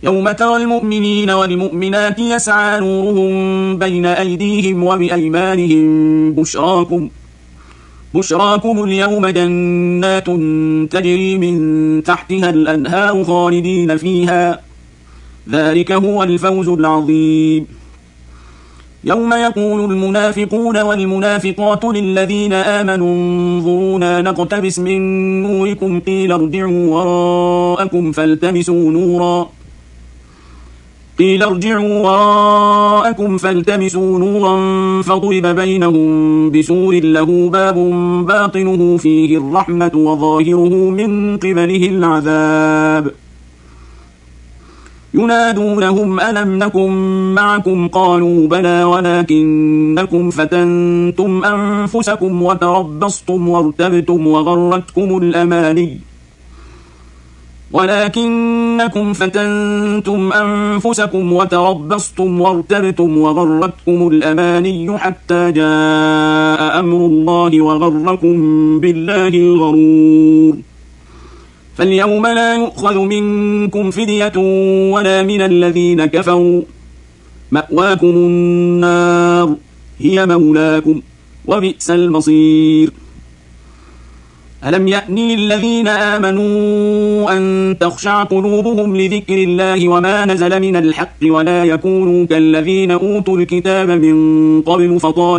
يوم ترى المؤمنين والمؤمنات يسعى نورهم بين أيديهم وبأيمانهم بشراكم اليوم جنات تجري من تحتها الأنهار خالدين فيها، ذلك هو الفوز العظيم. يوم يقول المنافقون والمنافقات للذين آمنوا انظرونا نقتبس من نوركم قيل ارجعوا وراءكم فالتمسوا نورا فضرب بينهم بسور له باب باطنه فيه الرحمة وظاهره من قبله العذاب. ينادونهم ألم نكن معكم قالوا بلى ولكنكم فتنتم أنفسكم وتربصتم وارتبتم وغرتكم الأماني حتى جاء أمر الله وغركم بالله الغرور. فاليوم لا يؤخذ منكم فدية ولا من الذين كفروا، مأواكم النار هي مولاكم وبئس المصير. ألم يأن للذين آمنوا أن تخشع قلوبهم لذكر الله وما نزل من الحق ولا يكونوا كالذين أوتوا الكتاب من قبل فطال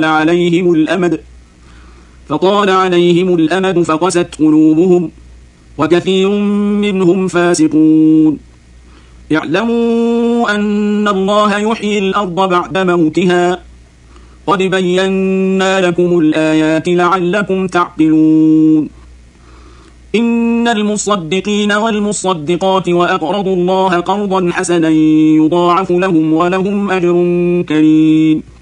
عليهم الأمد فقست قلوبهم وكثير منهم فاسقون. اعلموا أن الله يحيي الأرض بعد موتها قد بينا لكم الآيات لعلكم تعقلون. إن المصدقين والمصدقات وأقرضوا الله قرضا حسنا يضاعف لهم ولهم أجر كريم.